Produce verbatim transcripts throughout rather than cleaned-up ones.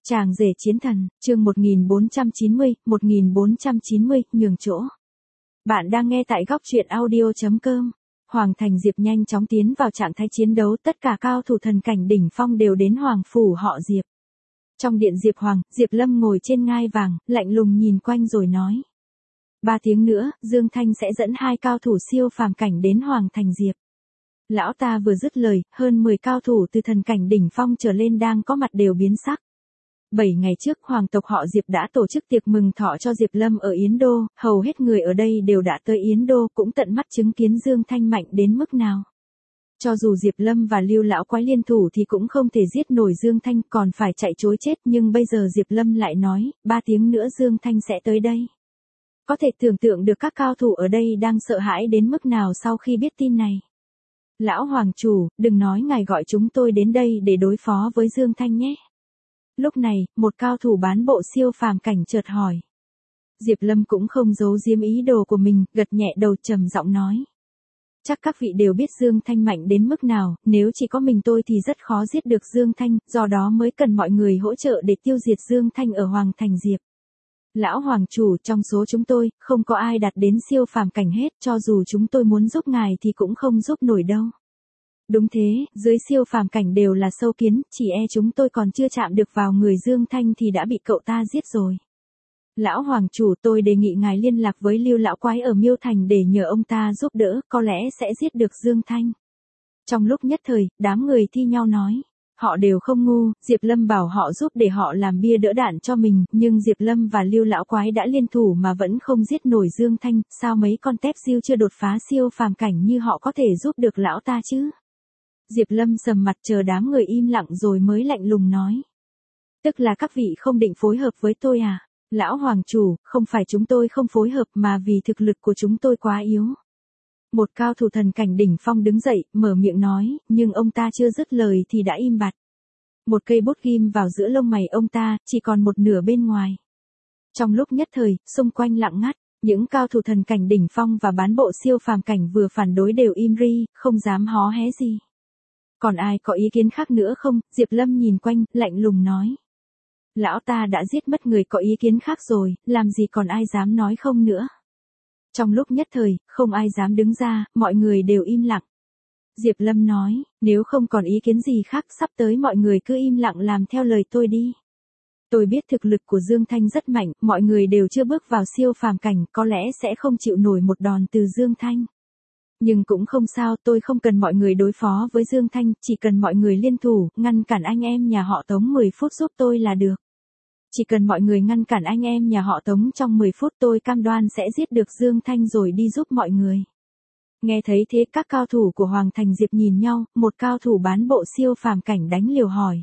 Chàng rể chiến thần, chương một nghìn bốn trăm chín mươi, một nghìn bốn trăm chín mươi, nhường chỗ. Bạn đang nghe tại góc truyện audio chấm com. Hoàng Thành Diệp nhanh chóng tiến vào trạng thái chiến đấu, tất cả cao thủ thần cảnh đỉnh phong đều đến Hoàng phủ họ Diệp. Trong điện Diệp Hoàng, Diệp Lâm ngồi trên ngai vàng, lạnh lùng nhìn quanh rồi nói. Ba tiếng nữa, Dương Thanh sẽ dẫn hai cao thủ siêu phàm cảnh đến Hoàng Thành Diệp. Lão ta vừa dứt lời, hơn mười cao thủ từ thần cảnh đỉnh phong trở lên đang có mặt đều biến sắc. Bảy ngày trước hoàng tộc họ Diệp đã tổ chức tiệc mừng thọ cho Diệp Lâm ở Yến Đô, hầu hết người ở đây đều đã tới Yến Đô cũng tận mắt chứng kiến Dương Thanh mạnh đến mức nào. Cho dù Diệp Lâm và Lưu lão quái liên thủ thì cũng không thể giết nổi Dương Thanh, còn phải chạy trối chết, nhưng bây giờ Diệp Lâm lại nói, ba tiếng nữa Dương Thanh sẽ tới đây. Có thể tưởng tượng được các cao thủ ở đây đang sợ hãi đến mức nào sau khi biết tin này. Lão hoàng chủ, đừng nói ngài gọi chúng tôi đến đây để đối phó với Dương Thanh nhé. Lúc này, một cao thủ bán bộ siêu phàm cảnh chợt hỏi. Diệp Lâm cũng không giấu giếm ý đồ của mình, gật nhẹ đầu trầm giọng nói. Chắc các vị đều biết Dương Thanh mạnh đến mức nào, nếu chỉ có mình tôi thì rất khó giết được Dương Thanh, do đó mới cần mọi người hỗ trợ để tiêu diệt Dương Thanh ở Hoàng Thành Diệp. Lão hoàng chủ, trong số chúng tôi, không có ai đạt đến siêu phàm cảnh hết, cho dù chúng tôi muốn giúp ngài thì cũng không giúp nổi đâu. Đúng thế, dưới siêu phàm cảnh đều là sâu kiến, chỉ e chúng tôi còn chưa chạm được vào người Dương Thanh thì đã bị cậu ta giết rồi. Lão hoàng chủ, tôi đề nghị ngài liên lạc với Lưu lão quái ở Miêu Thành để nhờ ông ta giúp đỡ, có lẽ sẽ giết được Dương Thanh. Trong lúc nhất thời, đám người thi nhau nói. Họ đều không ngu, Diệp Lâm bảo họ giúp để họ làm bia đỡ đạn cho mình, nhưng Diệp Lâm và Lưu lão quái đã liên thủ mà vẫn không giết nổi Dương Thanh, sao mấy con tép diêu chưa đột phá siêu phàm cảnh như họ có thể giúp được lão ta chứ? Diệp Lâm sầm mặt chờ đám người im lặng rồi mới lạnh lùng nói. Tức là các vị không định phối hợp với tôi à? Lão hoàng chủ, không phải chúng tôi không phối hợp mà vì thực lực của chúng tôi quá yếu. Một cao thủ thần cảnh đỉnh phong đứng dậy, mở miệng nói, nhưng ông ta chưa dứt lời thì đã im bặt. Một cây bút ghim vào giữa lông mày ông ta, chỉ còn một nửa bên ngoài. Trong lúc nhất thời, xung quanh lặng ngắt, những cao thủ thần cảnh đỉnh phong và bán bộ siêu phàm cảnh vừa phản đối đều im ri, không dám hó hé gì. Còn ai có ý kiến khác nữa không? Diệp Lâm nhìn quanh, lạnh lùng nói. Lão ta đã giết mất người có ý kiến khác rồi, làm gì còn ai dám nói không nữa. Trong lúc nhất thời, không ai dám đứng ra, mọi người đều im lặng. Diệp Lâm nói, nếu không còn ý kiến gì khác sắp tới mọi người cứ im lặng làm theo lời tôi đi. Tôi biết thực lực của Dương Thanh rất mạnh, mọi người đều chưa bước vào siêu phàm cảnh, có lẽ sẽ không chịu nổi một đòn từ Dương Thanh. Nhưng cũng không sao, tôi không cần mọi người đối phó với Dương Thanh, chỉ cần mọi người liên thủ, ngăn cản anh em nhà họ Tống mười phút giúp tôi là được. Chỉ cần mọi người ngăn cản anh em nhà họ Tống trong mười phút tôi cam đoan sẽ giết được Dương Thanh rồi đi giúp mọi người. Nghe thấy thế các cao thủ của Hoàng Thành Diệp nhìn nhau, một cao thủ bán bộ siêu phàm cảnh đánh liều hỏi.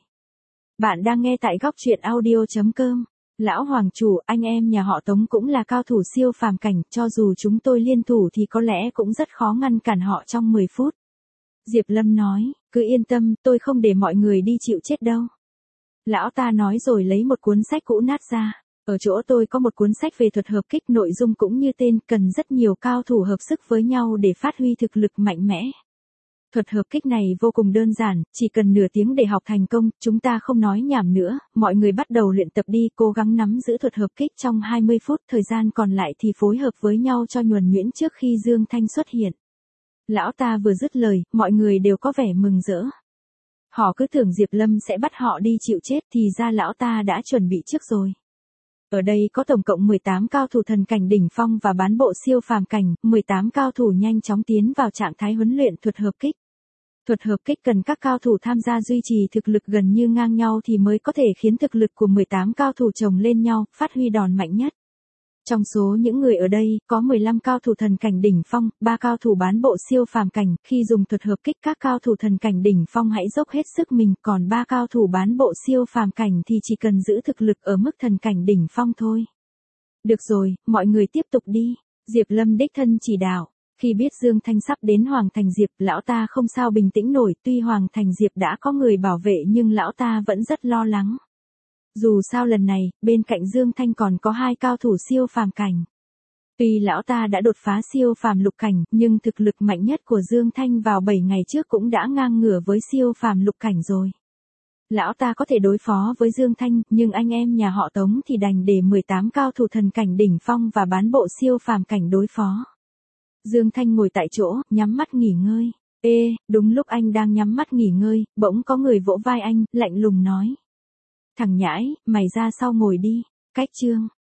Bạn đang nghe tại góc truyện audio chấm com. Lão hoàng chủ, anh em nhà họ Tống cũng là cao thủ siêu phàm cảnh, cho dù chúng tôi liên thủ thì có lẽ cũng rất khó ngăn cản họ trong mười phút. Diệp Lâm nói, cứ yên tâm, tôi không để mọi người đi chịu chết đâu. Lão ta nói rồi lấy một cuốn sách cũ nát ra. Ở chỗ tôi có một cuốn sách về thuật hợp kích, nội dung cũng như tên, cần rất nhiều cao thủ hợp sức với nhau để phát huy thực lực mạnh mẽ. Thuật hợp kích này vô cùng đơn giản, chỉ cần nửa tiếng để học thành công, chúng ta không nói nhảm nữa, mọi người bắt đầu luyện tập đi, cố gắng nắm giữ thuật hợp kích trong hai mươi phút, thời gian còn lại thì phối hợp với nhau cho nhuần nhuyễn trước khi Dương Thanh xuất hiện. Lão ta vừa dứt lời, mọi người đều có vẻ mừng rỡ. Họ cứ tưởng Diệp Lâm sẽ bắt họ đi chịu chết thì ra lão ta đã chuẩn bị trước rồi. Ở đây có tổng cộng mười tám cao thủ thần cảnh đỉnh phong và bán bộ siêu phàm cảnh, mười tám cao thủ nhanh chóng tiến vào trạng thái huấn luyện thuật hợp kích. Thuật hợp kích cần các cao thủ tham gia duy trì thực lực gần như ngang nhau thì mới có thể khiến thực lực của mười tám cao thủ chồng lên nhau, phát huy đòn mạnh nhất. Trong số những người ở đây, có mười lăm cao thủ thần cảnh đỉnh phong, ba cao thủ bán bộ siêu phàm cảnh, khi dùng thuật hợp kích các cao thủ thần cảnh đỉnh phong hãy dốc hết sức mình, còn ba cao thủ bán bộ siêu phàm cảnh thì chỉ cần giữ thực lực ở mức thần cảnh đỉnh phong thôi. Được rồi, mọi người tiếp tục đi. Diệp Lâm đích thân chỉ đạo. Khi biết Dương Thanh sắp đến Hoàng Thành Diệp, lão ta không sao bình tĩnh nổi, tuy Hoàng Thành Diệp đã có người bảo vệ nhưng lão ta vẫn rất lo lắng. Dù sao lần này, bên cạnh Dương Thanh còn có hai cao thủ siêu phàm cảnh. Tuy lão ta đã đột phá siêu phàm lục cảnh, nhưng thực lực mạnh nhất của Dương Thanh vào bảy ngày trước cũng đã ngang ngửa với siêu phàm lục cảnh rồi. Lão ta có thể đối phó với Dương Thanh, nhưng anh em nhà họ Tống thì đành để mười tám cao thủ thần cảnh đỉnh phong và bán bộ siêu phàm cảnh đối phó. Dương Thanh ngồi tại chỗ, nhắm mắt nghỉ ngơi. Ê, đúng lúc anh đang nhắm mắt nghỉ ngơi, bỗng có người vỗ vai anh, lạnh lùng nói. Thằng nhãi, mày ra sau ngồi đi. Cách chương.